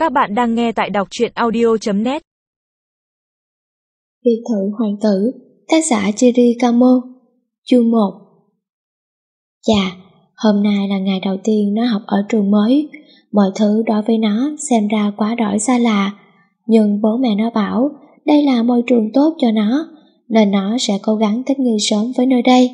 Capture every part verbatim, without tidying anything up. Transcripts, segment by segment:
Các bạn đang nghe tại đọc truyện audio chấm net. Biệt thự hoàng tử, tác giả Chirikamo, chương một. Chà, hôm nay là ngày đầu tiên nó học ở trường mới, mọi thứ đối với nó xem ra quá đỗi xa lạ, nhưng bố mẹ nó bảo đây là môi trường tốt cho nó, nên nó sẽ cố gắng thích nghi sớm với nơi đây.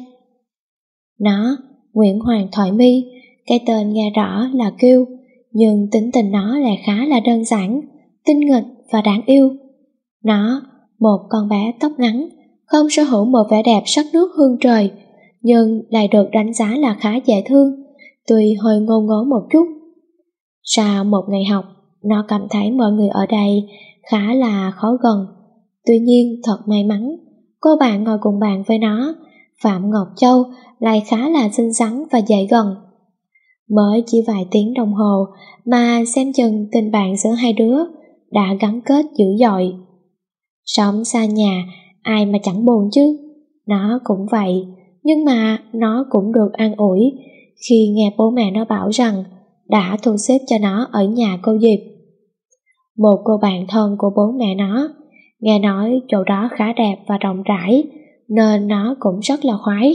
Nó, Nguyễn Hoàng Thoại My, cái tên nghe rõ là Kiêu, nhưng tính tình nó lại khá là đơn giản, tinh nghịch và đáng yêu. Nó, một con bé tóc ngắn, không sở hữu một vẻ đẹp sắc nước hương trời, nhưng lại được đánh giá là khá dễ thương, tuy hơi ngô ngố một chút. Sau một ngày học, nó cảm thấy mọi người ở đây khá là khó gần. Tuy nhiên thật may mắn, cô bạn ngồi cùng bàn với nó, Phạm Ngọc Châu, lại khá là xinh xắn và dễ gần. Mới chỉ vài tiếng đồng hồ mà xem chừng tình bạn giữa hai đứa đã gắn kết dữ dội. Sống xa nhà, ai mà chẳng buồn chứ. Nó cũng vậy, nhưng mà nó cũng được an ủi khi nghe bố mẹ nó bảo rằng đã thu xếp cho nó ở nhà cô Diệp, một cô bạn thân của bố mẹ nó. Nghe nói chỗ đó khá đẹp và rộng rãi, nên nó cũng rất là khoái.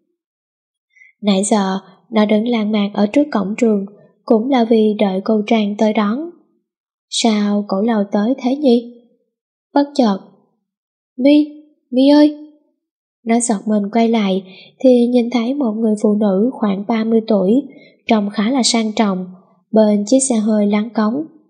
Nãy giờ nó đứng lan man ở trước cổng trường cũng là vì đợi cô Trang tới đón. Sao cậu lâu tới thế nhỉ? Bất chợt, My, My ơi! Nó giật mình quay lại thì nhìn thấy một người phụ nữ khoảng ba mươi tuổi, trông khá là sang trọng, bên chiếc xe hơi láng cống.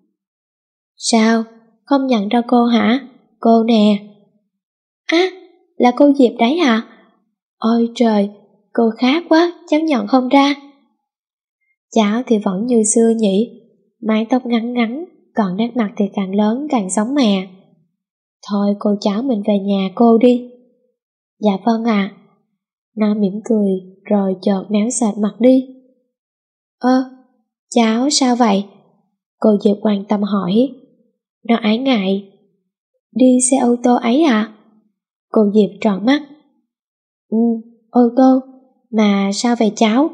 Sao? Không nhận ra cô hả? Cô nè! Á, là cô Diệp đấy hả? Ôi trời, cô khác quá, cháu nhận không ra. Cháu thì vẫn như xưa nhỉ, mái tóc ngắn ngắn, còn nét mặt thì càng lớn càng giống mẹ. Thôi cô cháu mình về nhà cô đi. Dạ vâng ạ. À. Nó mỉm cười rồi chợt méo sệt mặt đi. Ơ, cháu sao vậy? Cô Diệp quan tâm hỏi. Nó ái ngại. Đi xe ô tô ấy à? Cô Diệp tròn mắt. Ừ, ô tô, mà sao vậy cháu?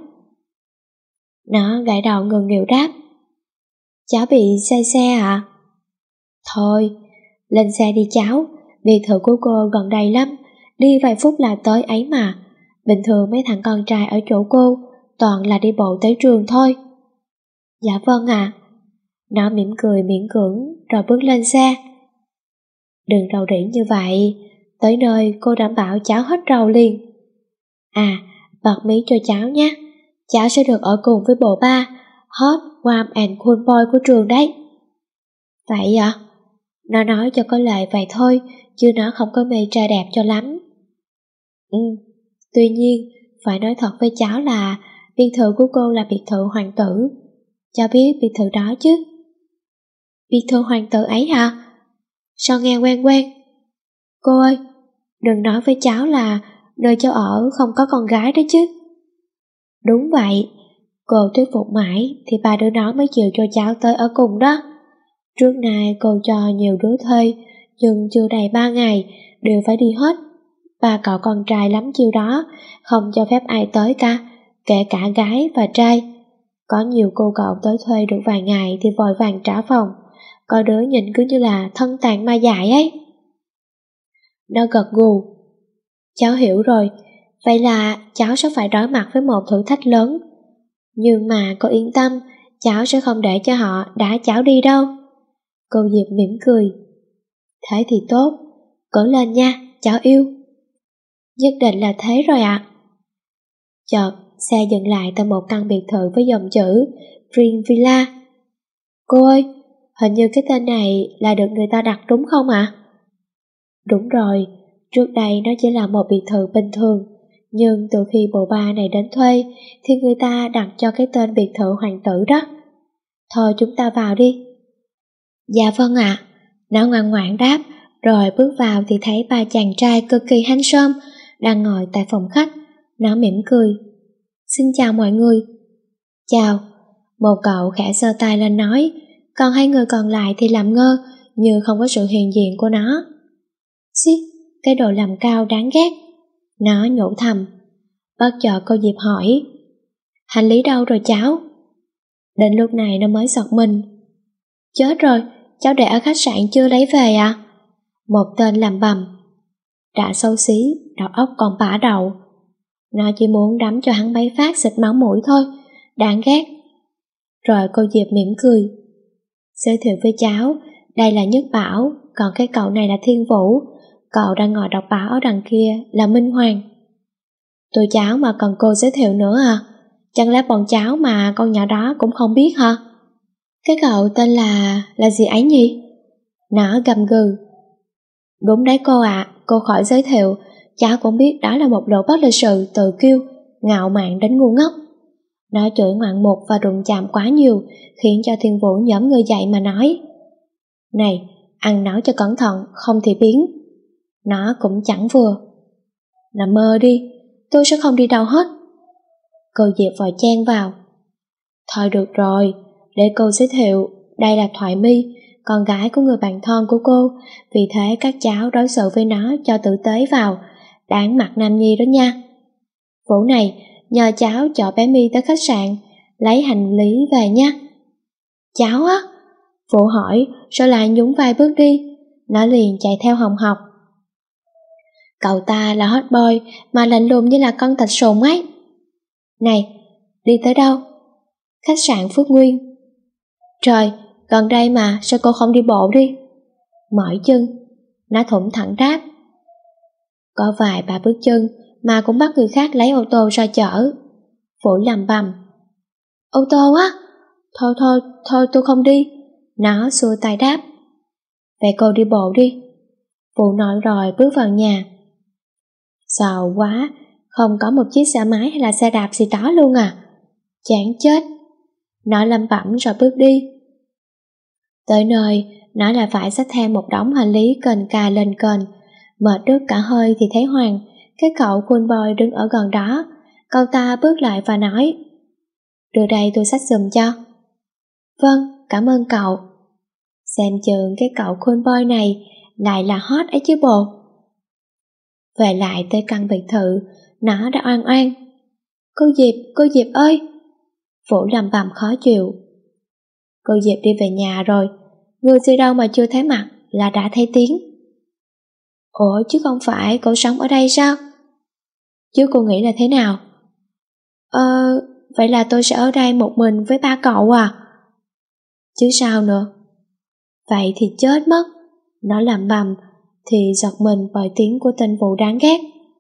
Nó gãi đầu ngừng nghịu đáp. Cháu bị say xe à? Thôi, lên xe đi cháu, biệt thự của cô gần đây lắm, đi vài phút là tới ấy mà. Bình thường mấy thằng con trai ở chỗ cô toàn là đi bộ tới trường thôi. Dạ vâng ạ. À. Nó mỉm cười miễn cưỡng rồi bước lên xe. Đừng rầu rĩ như vậy, tới nơi cô đảm bảo cháu hết rầu liền. À, bật mí cho cháu nhé, cháu sẽ được ở cùng với bộ ba Hot, Warm and Cool Boy của trường đấy. Vậy ạ? Nó nói cho có lệ vậy thôi, chứ nó không có mê trai đẹp cho lắm. Ừ, tuy nhiên, phải nói thật với cháu là biệt thự của cô là biệt thự hoàng tử. Cháu biết biệt thự đó chứ? Biệt thự hoàng tử ấy hả? Sao nghe quen quen? Cô ơi, đừng nói với cháu là nơi cháu ở không có con gái đó chứ. Đúng vậy, cô thuyết phục mãi thì ba đứa nó mới chịu cho cháu tới ở cùng đó. Trước nay cô cho nhiều đứa thuê, nhưng chưa đầy ba ngày đều phải đi hết. Ba cậu con trai lắm chiêu đó, không cho phép ai tới cả, kể cả gái và trai. Có nhiều cô cậu tới thuê được vài ngày thì vội vàng trả phòng, có đứa nhìn cứ như là thân tàn ma dại ấy. Nó gật gù. Cháu hiểu rồi, vậy là cháu sẽ phải đối mặt với một thử thách lớn. Nhưng mà cô yên tâm, cháu sẽ không để cho họ đá cháu đi đâu. Cô Diệp mỉm cười. Thế thì tốt, cố lên nha, cháu yêu. Nhất định là thế rồi ạ. À. Chợt, xe dừng lại tại một căn biệt thự với dòng chữ Dream Villa. Cô ơi, hình như cái tên này là được người ta đặt đúng không ạ? À? Đúng rồi, trước đây nó chỉ là một biệt thự bình thường, nhưng từ khi bộ ba này đến thuê thì người ta đặt cho cái tên biệt thự hoàng tử đó. Thôi chúng ta vào đi. Dạ vâng ạ. À. Nó ngoan ngoãn đáp, rồi bước vào thì thấy ba chàng trai cực kỳ handsome đang ngồi tại phòng khách. Nó mỉm cười. Xin chào mọi người. Chào. Một cậu khẽ giơ tay lên nói, còn hai người còn lại thì làm ngơ như không có sự hiện diện của nó. Xí, cái đồ làm cao đáng ghét. Nó nhủ thầm. Bất chợt cô Diệp hỏi, hành lý đâu rồi cháu? Đến lúc này nó mới giật mình. Chết rồi, cháu để ở khách sạn chưa lấy về à? Một tên làm bầm. Đã xấu xí, đầu óc còn bả đầu. Nó chỉ muốn đấm cho hắn mấy phát xịt máu mũi thôi, đáng ghét. Rồi cô Diệp mỉm cười. Giới thiệu với cháu, đây là Nhất Bảo, còn cái cậu này là Thiên Vũ, cậu đang ngồi đọc báo ở đằng kia là Minh Hoàng. Tụi cháu mà cần cô giới thiệu nữa à? Chẳng lẽ bọn cháu mà con nhỏ đó cũng không biết hả? Cái cậu tên là... là gì ấy nhỉ? Nó gầm gừ. Đúng đấy cô ạ, à, cô khỏi giới thiệu, cháu cũng biết đó là một đồ bất lịch sự, tự kiêu, ngạo mạn đến ngu ngốc. Nó chửi ngoạn mục và đụng chạm quá nhiều, khiến cho Thiên Vũ nhóm người dậy mà nói: Này, ăn nói cho cẩn thận, không thì biến. Nó cũng chẳng vừa. Nằm mơ đi, tôi sẽ không đi đâu hết. Cô Diệp vội chen vào. Thôi được rồi, để cô giới thiệu, đây là Thoại My, con gái của người bạn thân của cô, vì thế các cháu đối xử với nó cho tử tế vào, đáng mặt nam nhi đó nha. Vũ này, nhờ cháu chở bé My tới khách sạn, lấy hành lý về nha. Cháu á? Vũ hỏi, rồi lại nhún vai bước đi. Nó liền chạy theo hồng học. Cậu ta là hot boy mà lạnh lùng như là con thạch sùng ấy. Này, đi tới đâu? Khách sạn Phước Nguyên. Trời, gần đây mà, sao cô không đi bộ đi? Mỏi chân. Nó thủng thẳng đáp. Có vài ba bước chân mà cũng bắt người khác lấy ô tô ra chở. Vũ lầm bầm. Ô tô á? Thôi thôi, thôi tôi không đi. Nó xua tay đáp. Vậy cô đi bộ đi. Vũ nói rồi bước vào nhà. Sợ quá, không có một chiếc xe máy hay là xe đạp gì đó luôn à? Chán chết. Nó lẩm bẩm rồi bước đi. Tới nơi, nó lại phải xách theo một đống hành lý kềnh cà lên kềnh. Mệt đứt cả hơi thì thấy Hoàng, cái cậu cool boy đứng ở gần đó. Cậu ta bước lại và nói: Đưa đây tôi xách giùm cho. Vâng, cảm ơn cậu. Xem chừng cái cậu cool boy này lại là hot ấy chứ bộ. Về lại tới căn biệt thự, nó đã oan oan. Cô Diệp, cô Diệp ơi! Vũ lầm bầm khó chịu. Cô Diệp đi về nhà rồi, người gì đâu mà chưa thấy mặt là đã thấy tiếng. Ủa chứ không phải cậu sống ở đây sao? Chứ cô nghĩ là thế nào? Ờ, vậy là tôi sẽ ở đây một mình với ba cậu à? Chứ sao nữa? Vậy thì chết mất. Nó làm bầm thì giật mình bởi tiếng của tên Vũ đáng ghét.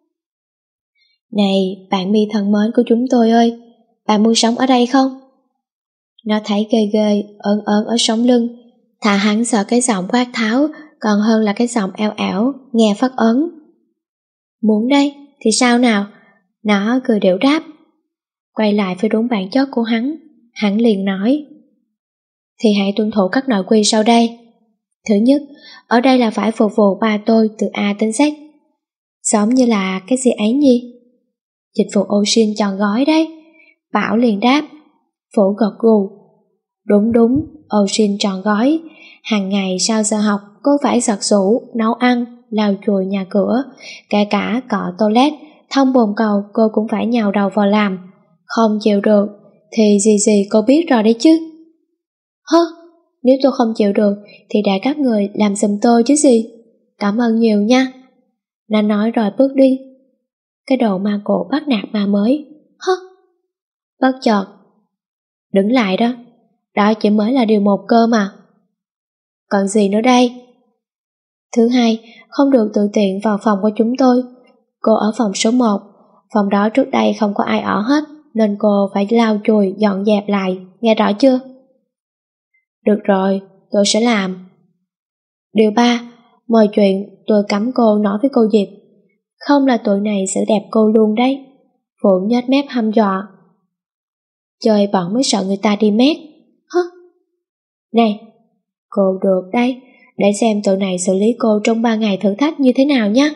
Này, bạn My thân mến của chúng tôi ơi, bạn muốn sống ở đây không? Nó thấy ghê ghê, ớn ớn ở sống lưng. Thà hắn sợ cái giọng quát tháo còn hơn là cái giọng eo ẻo, nghe phát ớn. Muốn đây, thì sao nào? Nó cười điệu đáp. Quay lại với đúng bản chất của hắn, hắn liền nói: Thì hãy tuân thủ các nội quy sau đây. Thứ nhất, ở đây là phải phục vụ ba tôi từ A đến Z. Giống như là cái gì ấy nhỉ? Dịch vụ Ocean tròn gói đấy. Bảo liền đáp. Vũ gật gù. Đúng đúng, Ocean tròn gói. Hàng ngày sau giờ học, cô phải giặt giũ, nấu ăn, lau chùi nhà cửa, kể cả cọ toilet, thông bồn cầu cô cũng phải nhào đầu vào làm. Không chịu được thì gì gì cô biết rồi đấy chứ. Hơ, nếu tôi không chịu được thì để các người làm giùm tôi chứ gì. Cảm ơn nhiều nha. Nó nói rồi bước đi. Cái đồ ma cổ bắt nạt ma mới. Hơ. Bất chợt. Đứng lại đó. Đó chỉ mới là điều một cơ mà. Còn gì nữa đây? Thứ hai, không được tự tiện vào phòng của chúng tôi. Cô ở phòng số một. Phòng đó trước đây không có ai ở hết, nên cô phải lau chùi, dọn dẹp lại. Nghe rõ chưa? Được rồi, tôi sẽ làm. Điều ba, mọi chuyện tôi cấm cô nói với cô Diệp. Không là tụi này sẽ đẹp cô luôn đấy. Phụ nhếch mép hăm dọa. Chơi bọn mới sợ người ta đi mét. Hứ. Này, cô được đấy, để xem tụi này xử lý cô trong ba ngày thử thách như thế nào nhé.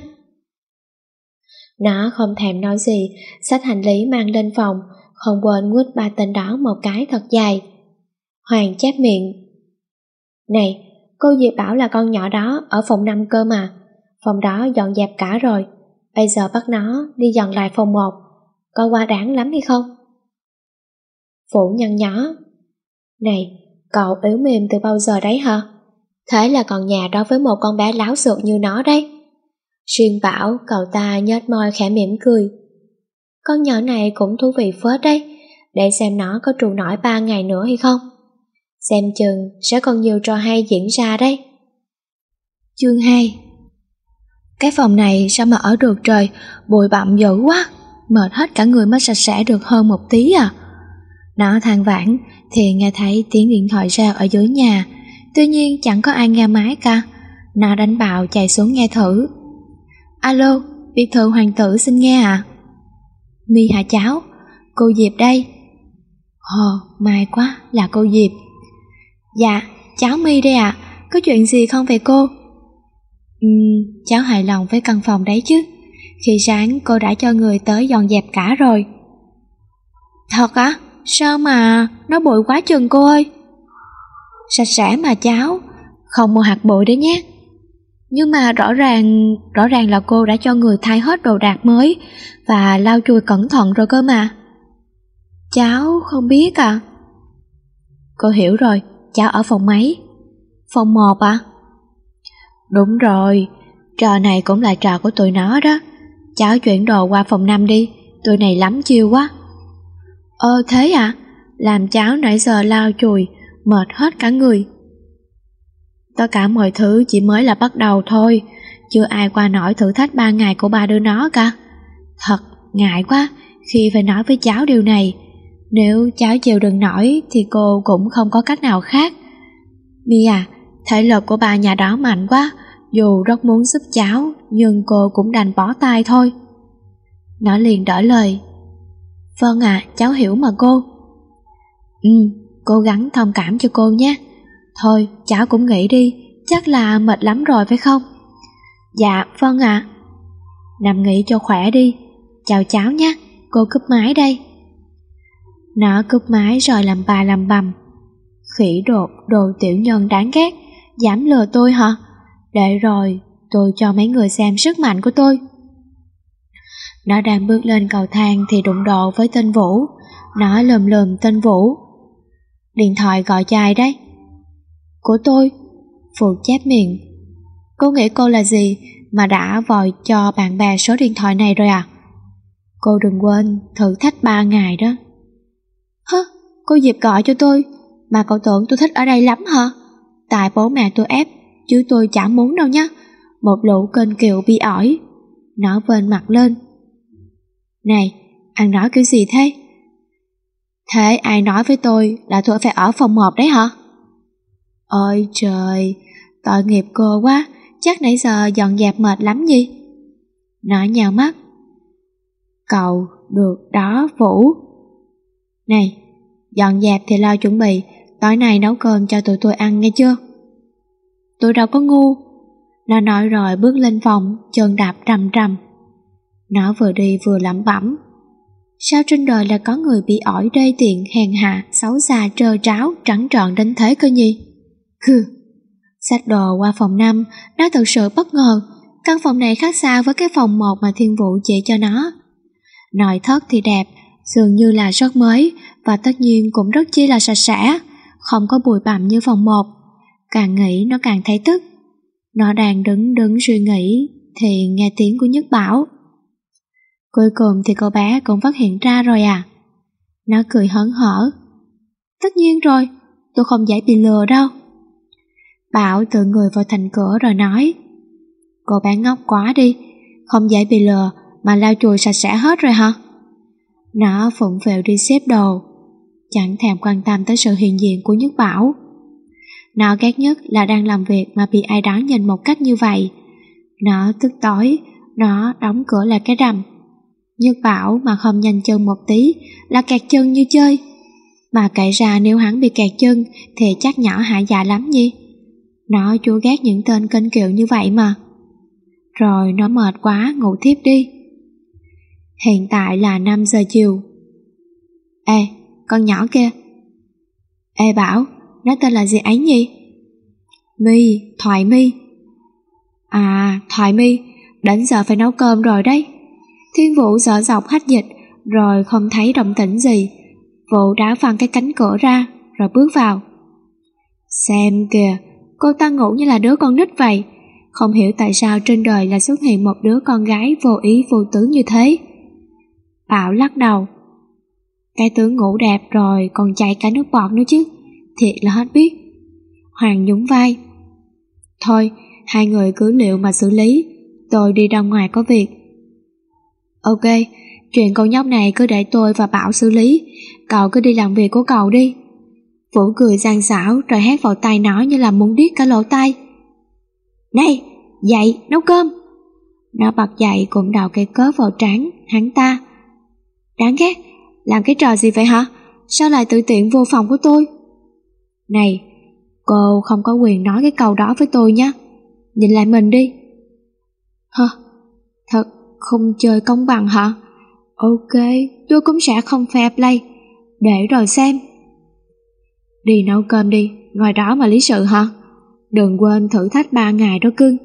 Nó không thèm nói gì, xách hành lý mang lên phòng, không quên quýt ba tên đó một cái thật dài. Hoàng chép miệng. Này, cô Diệp bảo là con nhỏ đó ở phòng năm cơ mà. Phòng đó dọn dẹp cả rồi. Bây giờ bắt nó đi dọn lại phòng một. Có quá đáng lắm hay không? Vũ nhăn nhó. Này, cậu yếu mềm từ bao giờ đấy hả? Thế là còn nhà đó với một con bé láo xược như nó đấy. Riêng Bảo, cậu ta nhếch môi khẽ mỉm cười. Con nhỏ này cũng thú vị phết đấy, để xem nó có trụ nổi ba ngày nữa hay không. Xem chừng sẽ còn nhiều trò hay diễn ra đấy. Chương hai. Cái phòng này sao mà ở được trời, bụi bặm dữ quá, mệt hết cả người mới sạch sẽ được hơn một tí à. Nó than vãn thì nghe thấy tiếng điện thoại reo ở dưới nhà, tuy nhiên chẳng có ai nghe máy cả. Nó đánh bạo chạy xuống nghe thử. Alo, biệt thự hoàng tử xin nghe à? My hả cháu? Cô Diệp đây. Ồ, may quá, là cô Diệp. Dạ, cháu My đây ạ, à. Có chuyện gì không vậy cô? Ừ, cháu hài lòng với căn phòng đấy chứ. Khi sáng cô đã cho người tới dọn dẹp cả rồi. Thật á? À? Sao mà nó bụi quá chừng cô ơi? Sạch sẽ mà cháu, không một hạt bụi đấy nhé. Nhưng mà rõ ràng Rõ ràng là cô đã cho người thay hết đồ đạc mới và lau chùi cẩn thận rồi cơ mà. Cháu không biết à? Cô hiểu rồi, cháu ở phòng mấy? Phòng một à? Đúng rồi, trò này cũng là trò của tụi nó đó. Cháu chuyển đồ qua phòng năm đi, tụi này lắm chiêu quá. Ơ thế à? Làm cháu nãy giờ lau chùi, mệt hết cả người. Tất cả mọi thứ chỉ mới là bắt đầu thôi, chưa ai qua nổi thử thách ba ngày của ba đứa nó cả. Thật ngại quá khi phải nói với cháu điều này. Nếu cháu chịu đựng nổi thì cô cũng không có cách nào khác. My à, thể lực của bà nhà đó mạnh quá, dù rất muốn giúp cháu nhưng cô cũng đành bỏ tay thôi. Nó liền đỡ lời. Vâng ạ, à, cháu hiểu mà cô. Ừ, cố gắng thông cảm cho cô nhé. Thôi, cháu cũng nghỉ đi, chắc là mệt lắm rồi phải không? Dạ, vâng ạ. À. Nằm nghỉ cho khỏe đi. Chào cháu nhé, cô cúp máy đây. Nó cúp máy rồi làm bà làm bầm. Khỉ đột, đồ tiểu nhân đáng ghét, dám lừa tôi hả? Để rồi, tôi cho mấy người xem sức mạnh của tôi. Nó đang bước lên cầu thang thì đụng độ với tên Vũ. Nó lườm lườm tên Vũ. Điện thoại gọi cho ai đấy? Của tôi. Phụ chép miệng. Cô nghĩ cô là gì mà đã vòi cho bạn bè số điện thoại này rồi à? Cô đừng quên thử thách ba ngày đó. Hứ, cô Diệp gọi cho tôi mà cậu tưởng tôi thích ở đây lắm hả? Tại bố mẹ tôi ép, chứ tôi chả muốn đâu nhá. Một lũ kênh kiều bi ỏi. Nó vênh mặt lên. Này, ăn nói kiểu gì thế? Thế ai nói với tôi là tôi phải ở phòng một đấy hả? Ôi trời, tội nghiệp cô quá, chắc nãy giờ dọn dẹp mệt lắm gì? Nó nhào mắt. Cậu được đó Vũ. Này, dọn dẹp thì lo chuẩn bị, tối nay nấu cơm cho tụi tôi ăn nghe chưa? Tôi đâu có ngu. Nó nói rồi bước lên phòng, chân đạp rầm rầm. Nó vừa đi vừa lẩm bẩm. Sao trên đời là có người bị ỏi đê tiện, hèn hạ, xấu xa, trơ tráo, trắng trợn đến thế cơ nhỉ? Hừ. Xách đồ qua phòng năm, nó thực sự bất ngờ. Căn phòng này khác xa với cái phòng một mà Thiên Vũ chỉ cho nó. Nội thất thì đẹp, dường như là rất mới, và tất nhiên cũng rất chi là sạch sẽ, không có bụi bặm như phòng một. Càng nghĩ nó càng thấy tức. Nó đang đứng đứng suy nghĩ thì nghe tiếng của Nhất Bảo. Cuối cùng thì cô bé cũng phát hiện ra rồi à? Nó cười hớn hở. Tất nhiên rồi, tôi không dễ bị lừa đâu. Bảo tự người vào thành cửa rồi nói. Cô bé ngốc quá đi, không dễ bị lừa mà lau chùi sạch sẽ hết rồi hả? Nó phụng phịu đi xếp đồ, chẳng thèm quan tâm tới sự hiện diện của Nhất Bảo. Nó ghét nhất là đang làm việc mà bị ai đó nhìn một cách như vậy. Nó tức tối, nó đóng cửa lại cái rầm. Nhất Bảo mà không nhanh chân một tí là kẹt chân như chơi. Mà kể ra nếu hắn bị kẹt chân thì chắc nhỏ hại dạ lắm nhỉ. Nó chua ghét những tên kênh kiệu như vậy mà. Rồi nó mệt quá ngủ thiếp đi. Hiện tại là năm giờ chiều. Ê, con nhỏ kia. Ê Bảo, nó tên là gì ấy nhỉ? My, Thoại My. À, Thoại My, đến giờ phải nấu cơm rồi đấy. Thiên Vũ dở dọc hách dịch, rồi không thấy động tĩnh gì. Vũ đã phăng cái cánh cửa ra, rồi bước vào. Xem kìa, cô ta ngủ như là đứa con nít vậy. Không hiểu tại sao trên đời lại xuất hiện một đứa con gái vô ý vô tứ như thế. Bảo lắc đầu. Cái tướng ngủ đẹp rồi còn chảy cả nước bọt nữa chứ, thiệt là hết biết. Hoàng nhún vai. Thôi, hai người cứ liệu mà xử lý, tôi đi ra ngoài có việc. Ok, chuyện con nhóc này cứ để tôi và Bảo xử lý, cậu cứ đi làm việc của cậu đi. Vũ cười gian xảo rồi hét vào tai nó như là muốn điếc cả lỗ tai. Này, dậy, nấu cơm. Nó bật dậy cũng đào cây cớp vào trán hắn ta. Đáng ghét, làm cái trò gì vậy hả? Sao lại tự tiện vô phòng của tôi? Này, cô không có quyền nói cái câu đó với tôi nhé. Nhìn lại mình đi. Hả? Thật không chơi công bằng hả? Ok, tôi cũng sẽ không fair play. Để rồi xem. Đi nấu cơm đi, ngồi đó mà lý sự hả? Đừng quên thử thách ba ngày đó cưng.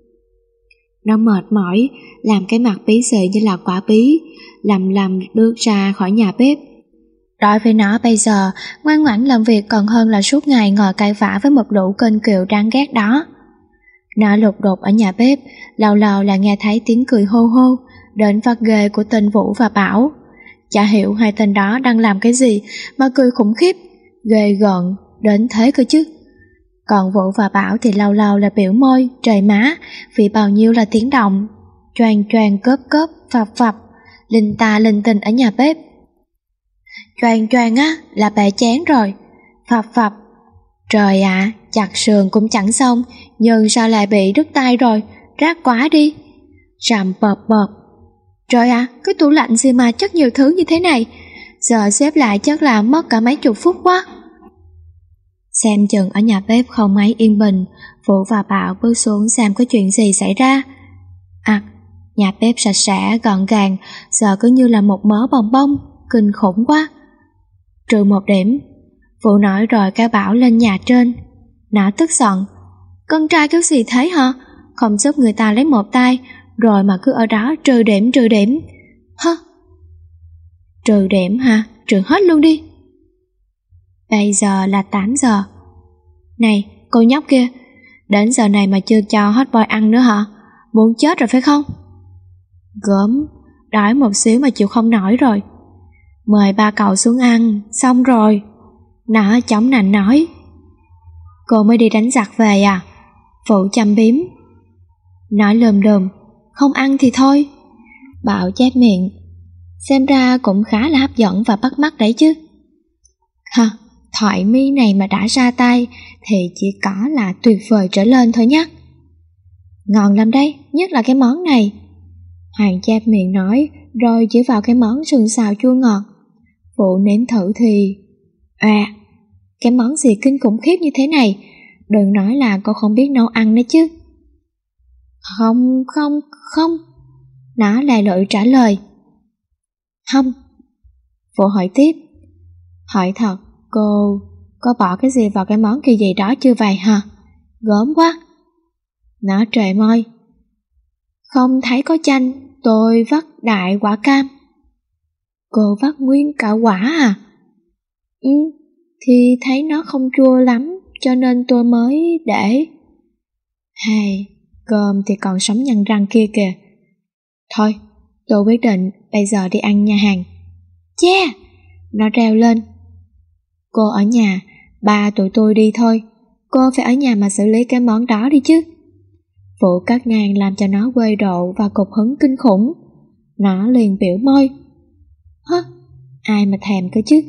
Nó mệt mỏi, làm cái mặt bí xị như là quả bí, lầm lầm bước ra khỏi nhà bếp. Đối với nó bây giờ, ngoan ngoãn làm việc còn hơn là suốt ngày ngồi cãi vã với một lũ kênh kiệu đáng ghét đó. Nó lục đục ở nhà bếp, lâu lâu là nghe thấy tiếng cười hô hô, đến vắt ghê của tên Vũ và Bảo. Chả hiểu hai tên đó đang làm cái gì mà cười khủng khiếp, ghê gợn đến thế cơ chứ. Còn Vũ và Bảo thì lâu lâu là biểu môi, trời má, vì bao nhiêu là tiếng động, choàng choàng cớp cớp, phập phập, linh ta linh tinh ở nhà bếp. Choàng choàng á là bể chén rồi, phập phập. Trời ạ, à, chặt sườn cũng chẳng xong, nhưng sao lại bị đứt tay rồi, rác quá đi. Rầm bợp bợp. Trời ạ, à, cái tủ lạnh gì mà chất nhiều thứ như thế này, giờ xếp lại chắc là mất cả mấy chục phút quá. Xem chừng ở nhà bếp không mấy yên bình, Vũ và Bảo bước xuống xem có chuyện gì xảy ra. À, nhà bếp sạch sẽ, gọn gàng, giờ cứ như là một mớ bồng bông, kinh khủng quá. Trừ một điểm, Vũ nói rồi cái Bảo lên nhà trên. Nó tức giận. Con trai cái gì thế hả? Không giúp người ta lấy một tay, rồi mà cứ ở đó trừ điểm trừ điểm. Hơ? Trừ điểm hả? Trừ hết luôn đi. Bây giờ là tám giờ. Này, cô nhóc kia, đến giờ này mà chưa cho hot boy ăn nữa hả? Muốn chết rồi phải không? Gớm, đói một xíu mà chịu không nổi rồi. Mời ba cậu xuống ăn, xong rồi. Nó chống nạnh nói. Cô mới đi đánh giặc về à? Phụ chăm biếm. Nói lườm lườm, không ăn thì thôi. Bảo chép miệng. Xem ra cũng khá là hấp dẫn và bắt mắt đấy chứ. Hả, thoại mi này mà đã ra tay thì chỉ có là tuyệt vời trở lên thôi nhé. Ngon lắm đấy, nhất là cái món này. Hoàng chép miệng nói, rồi chỉ vào cái món sườn xào chua ngọt. Phụ nếm thử thì... À, cái món gì kinh khủng khiếp như thế này, đừng nói là cô không biết nấu ăn đấy chứ. Không, không, không. Nó lè lội trả lời. Không. Phụ hỏi tiếp. Hỏi thật, cô có bỏ cái gì vào cái món kỳ dị đó chưa vậy hả? Gớm quá. Nó trề môi. Không thấy có chanh, tôi vắt đại quả cam. Cô vắt nguyên cả quả à? Ừ, thì thấy nó không chua lắm, cho nên tôi mới để. Hay, cơm thì còn sống nhăn răng kia kìa. Thôi, tôi quyết định bây giờ đi ăn nhà hàng. Yeah! Nó reo lên. Cô ở nhà, ba tụi tôi đi thôi. Cô phải ở nhà mà xử lý cái món đó đi chứ. Vụ cắt ngang làm cho nó quê độ và cục hứng kinh khủng. Nó liền biểu môi. Hả? Ai mà thèm cơ chứ?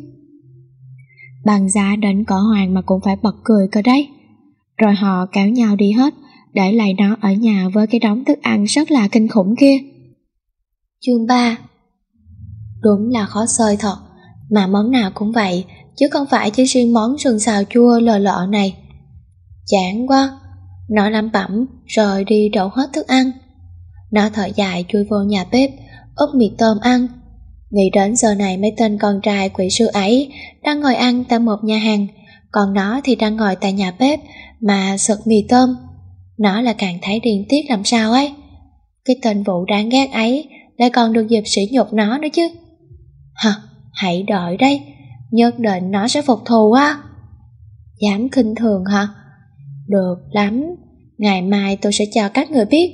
Bằng giá đến cỏ Hoàng mà cũng phải bật cười cơ đấy. Rồi họ kéo nhau đi hết, để lại nó ở nhà với cái đống thức ăn rất là kinh khủng kia. Chương ba. Đúng là khó xơi thật, mà món nào cũng vậy, chứ không phải chỉ riêng món sườn xào chua lờ lợ này. Chán quá. Nó lẩm bẩm rồi đi đổ hết thức ăn. Nó thở dài chui vô nhà bếp, úp mì tôm ăn. Nghĩ đến giờ này mấy tên con trai quỷ sư ấy đang ngồi ăn tại một nhà hàng, còn nó thì đang ngồi tại nhà bếp mà sực mì tôm. Nó là càng thấy điên tiết làm sao ấy. Cái tên Vũ đáng ghét ấy lại còn được dịp sỉ nhục nó nữa chứ. Hả, hãy đợi đây, nhất định nó sẽ phục thù á. Dám khinh thường hả? Được lắm, ngày mai tôi sẽ cho các người biết.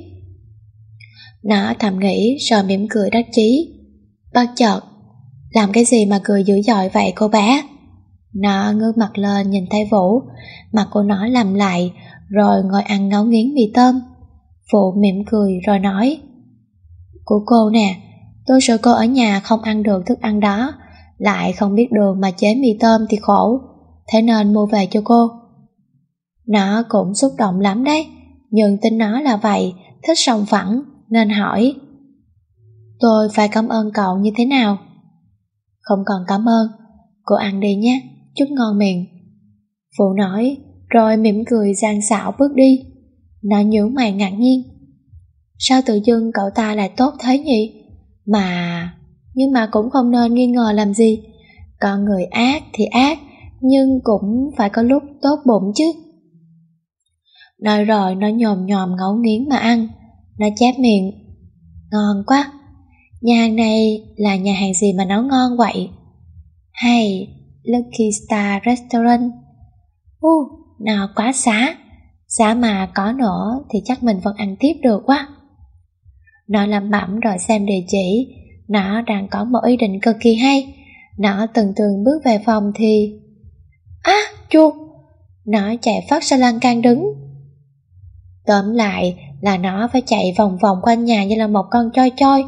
Nó thầm nghĩ rồi mỉm cười đắc chí. Bất chợt, làm cái gì mà cười dữ dội vậy cô bé? Nó ngước mặt lên nhìn thấy Vũ, mặt của nó lầm lại rồi ngồi ăn ngấu nghiến mì tôm. Vũ mỉm cười rồi nói: Của cô nè, tôi sợ cô ở nhà không ăn được thức ăn đó, lại không biết đường mà chế mì tôm thì khổ, thế nên mua về cho cô. Nó cũng xúc động lắm đấy, nhưng tin nó là vậy, thích sòng phẳng nên hỏi: Tôi phải cảm ơn cậu như thế nào? Không cần cảm ơn, cô ăn đi nhé, chúc ngon miệng. Phụ nói rồi mỉm cười gian xảo bước đi. Nó nhíu mày ngạc nhiên. Sao tự dưng cậu ta lại tốt thế nhỉ? Mà... Nhưng mà cũng không nên nghi ngờ làm gì. Con người ác thì ác, nhưng cũng phải có lúc tốt bụng chứ. Nói rồi nó nhòm nhòm ngấu nghiến mà ăn. Nó chép miệng: Ngon quá. Nhà hàng này là nhà hàng gì mà nấu ngon vậy? Hay Lucky Star Restaurant. U, uh, nào quá xá. Giá mà có nữa thì chắc mình vẫn ăn tiếp được quá. Nó lẩm bẩm rồi xem địa chỉ. Nó đang có một ý định cực kỳ hay. Nó từng từng bước về phòng thì... Á, à, chuột! Nó chạy phát ra lan can đứng. Tóm lại là nó phải chạy vòng vòng quanh nhà như là một con choi choi.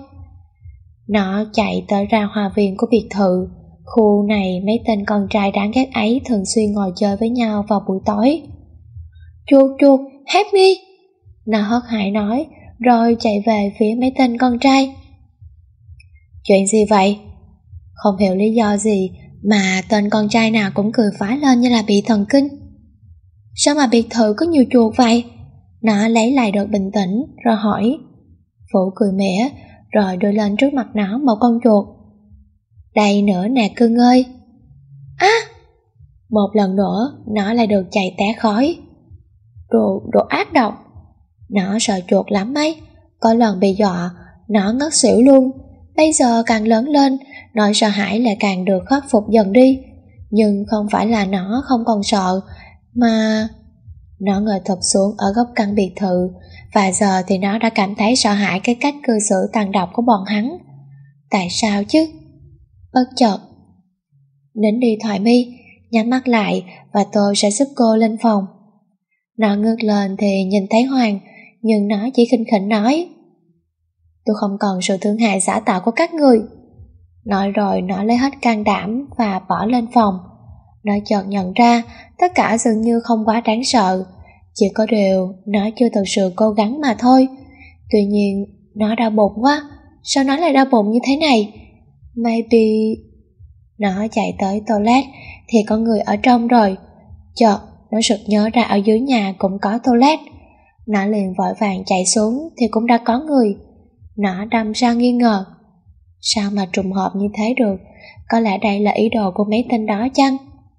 Nó chạy tới ra hoa viên của biệt thự. Khu này mấy tên con trai đáng ghét ấy thường xuyên ngồi chơi với nhau vào buổi tối. Chuột chuột, help me! Nó hớt hải nói, rồi chạy về phía mấy tên con trai. Chuyện gì vậy? Không hiểu lý do gì mà tên con trai nào cũng cười phá lên như là bị thần kinh. Sao mà biệt thự có nhiều chuột vậy? Nó lấy lại được bình tĩnh rồi hỏi. Vũ cười mỉa rồi đưa lên trước mặt nó một con chuột. Đây nữa nè cưng ơi. Á! À, một lần nữa nó lại được chạy té khói. Đồ, đồ ác độc. Nó sợ chuột lắm ấy. Có lần bị dọa nó ngất xỉu luôn. Bây giờ càng lớn lên, nỗi sợ hãi lại càng được khắc phục dần đi. Nhưng không phải là nó không còn sợ, mà... Nó ngồi thụp xuống ở góc căn biệt thự, và giờ thì nó đã cảm thấy sợ hãi cái cách cư xử tàn độc của bọn hắn. Tại sao chứ? Bất chợt nín đi thoại mi, nhắm mắt lại và tôi sẽ giúp cô lên phòng. Nó ngước lên thì nhìn thấy Hoàng, nhưng nó chỉ khinh khỉnh nói: Tôi không cần sự thương hại giả tạo của các người. Nói rồi nó lấy hết can đảm và bỏ lên phòng. Nó chợt nhận ra tất cả dường như không quá đáng sợ, chỉ có điều nó chưa thực sự cố gắng mà thôi. Tuy nhiên nó đau bụng quá. Sao nó lại đau bụng như thế này? Maybe... Nó chạy tới toilet thì có người ở trong rồi. Chợt nó sực nhớ ra ở dưới nhà cũng có toilet. Nó liền vội vàng chạy xuống thì cũng đã có người. Nó đâm ra nghi ngờ. Sao mà trùng hợp như thế được? Có lẽ đây là ý đồ của mấy tên đó chăng?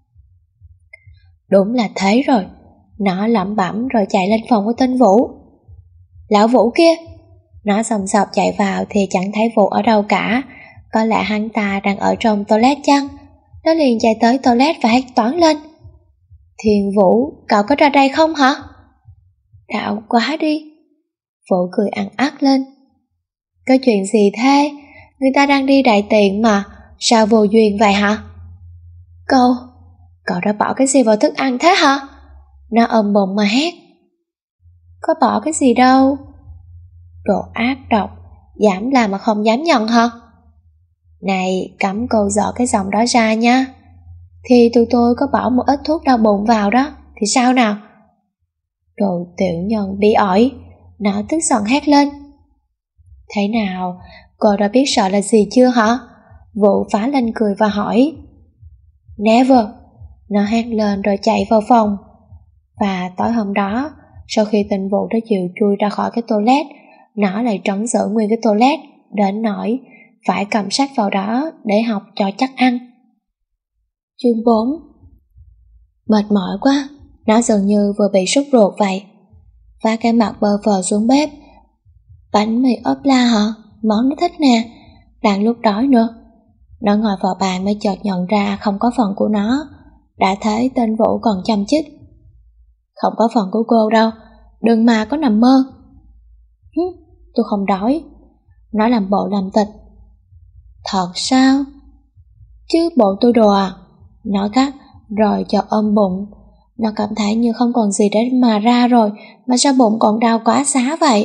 Đúng là thế rồi. Nó lẩm bẩm rồi chạy lên phòng của tên Vũ. Lão Vũ kia! Nó sầm sọc chạy vào thì chẳng thấy Vũ ở đâu cả. Có lẽ hắn ta đang ở trong toilet chăng? Nó liền chạy tới toilet và hét toáng lên. Thiên Vũ, cậu có ra đây không hả? Đạo quá đi. Vũ cười ăn ác lên. Có chuyện gì thế? Người ta đang đi đại tiện mà, sao vô duyên vậy hả? Cậu, cậu đã bỏ cái gì vào thức ăn thế hả? Nó ôm bụng mà hét. Có bỏ cái gì đâu. Đồ ác độc, dám làm mà không dám nhận hả? Này, cấm cô dở cái giọng đó ra nha. Thì tụi tôi có bỏ một ít thuốc đau bụng vào đó, thì sao nào? Đồ tiểu nhân bị ỏi. Nó tức giận hét lên. Thế nào, cô đã biết sợ là gì chưa hả? Vũ phá lên cười và hỏi. Never. Nó hét lên rồi chạy vào phòng. Và tối hôm đó, sau khi tên Vũ đã chịu chui ra khỏi cái toilet, nó lại trấn giữ nguyên cái toilet, đến nỗi phải cầm sách vào đó để học cho chắc ăn. Chương bốn. Mệt mỏi quá, nó dường như vừa bị sốt ruột vậy. Và cái mặt bơ phờ xuống bếp. Bánh mì ốp la hả? Món nó thích nè. Đang lúc đói nữa. Nó ngồi vào bàn mới chợt nhận ra không có phần của nó. đã thấy tên Vũ còn chăm chích. Không có phần của cô đâu, đừng mà có nằm mơ. Hứ, tôi không đói. Nó làm bộ làm tịch. Thật sao? Chứ bộ tôi đồ à? Nó gắt rồi chợt ôm bụng. Nó cảm thấy như không còn gì để mà ra rồi, mà sao bụng còn đau quá xá vậy?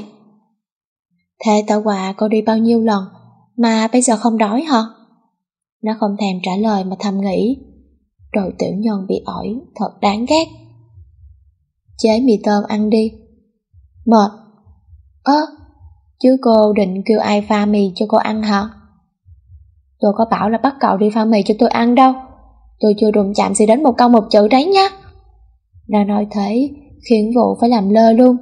Thế tao quà cô đi bao nhiêu lần mà bây giờ không đói hả? Nó không thèm trả lời mà thầm nghĩ. Đồ tiểu nhân bị ổi thật đáng ghét. Chế mì tôm ăn đi. Mệt. Ơ, chứ cô định kêu ai pha mì cho cô ăn hả? Tôi có bảo là bắt cậu đi pha mì cho tôi ăn đâu. Tôi chưa đụng chạm gì đến một câu một chữ đấy nhá. Nó nói thế khiến Vũ phải làm lơ luôn.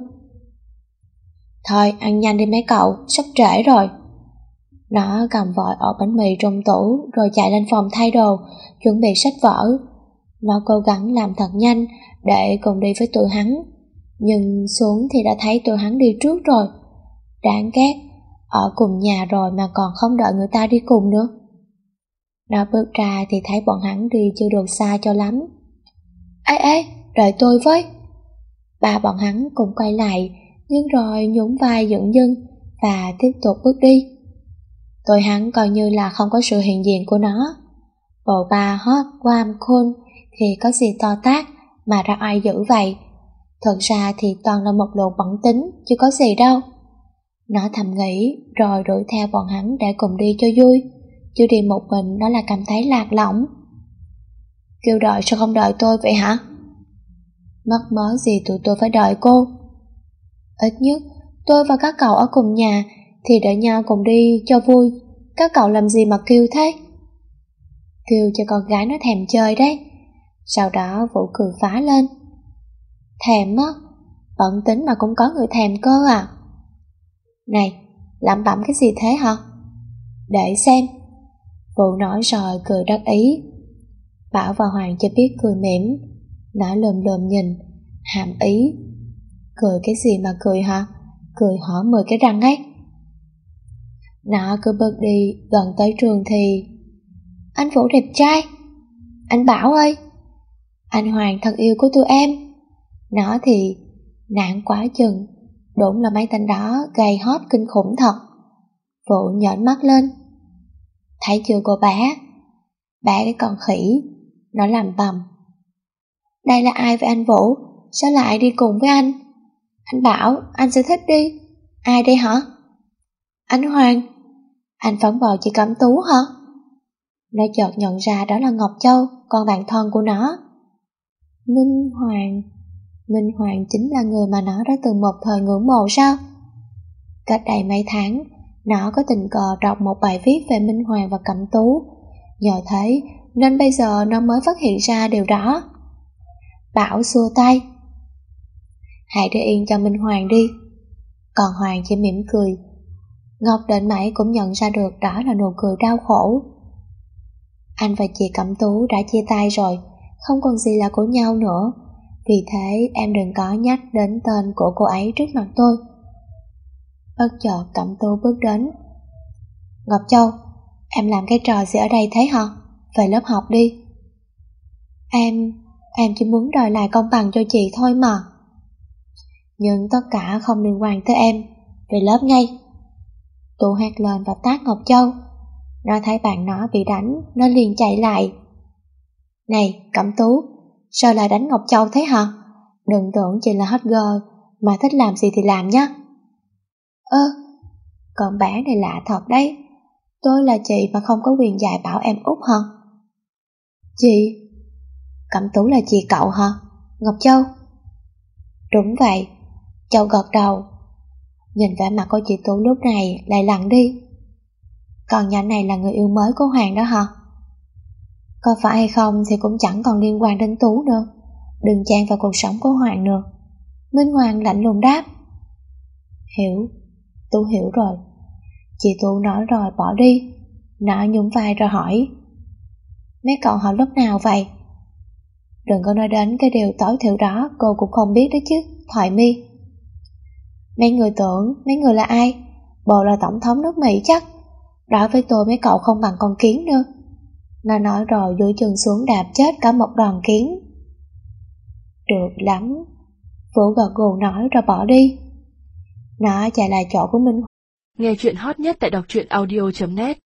Thôi ăn nhanh đi mấy cậu, sắp trễ rồi. Nó cầm vội ổ bánh mì trong tủ rồi chạy lên phòng thay đồ, chuẩn bị sách vở. Nó cố gắng làm thật nhanh để cùng đi với tụi hắn, nhưng xuống thì đã thấy tụi hắn đi trước rồi. Đáng ghét, ở cùng nhà rồi mà còn không đợi người ta đi cùng nữa. Nó bước ra thì thấy bọn hắn đi chưa được xa cho lắm. Ê ê, đợi tôi với. Ba bọn hắn cùng quay lại, nhưng rồi nhún vai dửng dưng và tiếp tục bước đi. Tụi hắn coi như là không có sự hiện diện của nó. Bộ ba hot quam khôn thì có gì to tát mà ra ai dữ vậy. Thật ra thì toàn là một lũ bẩn tính chứ có gì đâu. Nó thầm nghĩ rồi đuổi theo bọn hắn để cùng đi cho vui, chứ đi một mình nó là cảm thấy lạc lõng. Kêu đợi sao không đợi tôi vậy hả? Mắc mớ gì tụi tôi phải đợi cô? Ít nhất tôi và các cậu ở cùng nhà thì đợi nhau cùng đi cho vui. Các cậu làm gì mà kêu thế? Kêu cho con gái nó thèm chơi đấy. Sau đó Vũ cười phá lên. Thèm á? Bận tính mà cũng có người thèm cơ à? Này, lẩm bẩm cái gì thế hả? Để xem. Vũ nói rồi cười đắc ý. Bảo và Hoàng cho biết cười mỉm. Nó lườm lườm nhìn, hàm ý. Cười cái gì mà cười hả? Cười hở mười cái răng ấy. Nó cứ bước đi gần tới trường thì anh Vũ đẹp trai. Anh Bảo ơi, anh Hoàng thân yêu của tụi em. Nó thì nản quá chừng. Đúng là mấy tên đó gầy hot kinh khủng thật. Vũ nhởn mắt lên. Thấy chưa cô bé? Bé cái con khỉ. Nó làm bầm. Đây là ai vậy anh Vũ? Sao lại đi cùng với anh? Anh Bảo, anh sẽ thích đi. Ai đây hả? Anh Hoàng. Anh phóng bò chị Cẩm Tú hả? Nó chợt nhận ra đó là Ngọc Châu, con bạn thân của nó. Minh Hoàng. Minh Hoàng chính là người mà nó đã từng một thời ngưỡng mộ sao? Cách đây mấy tháng, nó có tình cờ đọc một bài viết về Minh Hoàng và Cẩm Tú. Nhờ thế nên bây giờ nó mới phát hiện ra điều đó. Bảo xua tay. Hãy để yên cho Minh Hoàng đi. Còn Hoàng chỉ mỉm cười. Ngọc đến mãi cũng nhận ra được đó là nụ cười đau khổ. Anh và chị Cẩm Tú đã chia tay rồi, không còn gì là của nhau nữa. Vì thế em đừng có nhắc đến tên của cô ấy trước mặt tôi. Bất chợt Cẩm Tú bước đến. Ngọc Châu, em làm cái trò gì ở đây thế hả? Về lớp học đi. Em, em chỉ muốn đòi lại công bằng cho chị thôi mà. Nhưng tất cả không liên quan tới em. Về lớp ngay. Tú hét lên và tát Ngọc Châu. Nó thấy bạn nó bị đánh, nó liền chạy lại. Này, Cẩm Tú, sao lại đánh Ngọc Châu thế hả? Đừng tưởng chị là hot girl, mà thích làm gì thì làm nhé. Ơ, con bé này lạ thật đấy. Tôi là chị mà không có quyền dạy bảo em út hả? Chị? Cẩm Tú là chị cậu hả? Ngọc Châu? Đúng vậy. Châu gật đầu. Nhìn vẻ mặt của chị Tú lúc này lại lặng đi. Còn nhỏ này là người yêu mới của Hoàng đó hả? Có phải hay không thì cũng chẳng còn liên quan đến Tú nữa. Đừng chen vào cuộc sống của Hoàng nữa. Minh Hoàng lạnh lùng đáp. Hiểu. Tú hiểu rồi. Chị Tú nói rồi bỏ đi. Nó nhún vai rồi hỏi. Mấy cậu học lớp nào vậy? Đừng có nói đến cái điều tối thiểu đó, cô cũng không biết đấy chứ, Thoại Mi. Mấy người tưởng mấy người là ai? Bộ là tổng thống nước Mỹ chắc. Nói với tôi mấy cậu không bằng con kiến nữa. Nó nói rồi duỗi chân xuống đạp chết cả một đoàn kiến. Được lắm, Vũ gật gù nói rồi bỏ đi. Nó chạy lại chỗ của Minh. Nghe chuyện hot nhất tại đọc truyện audio chấm net.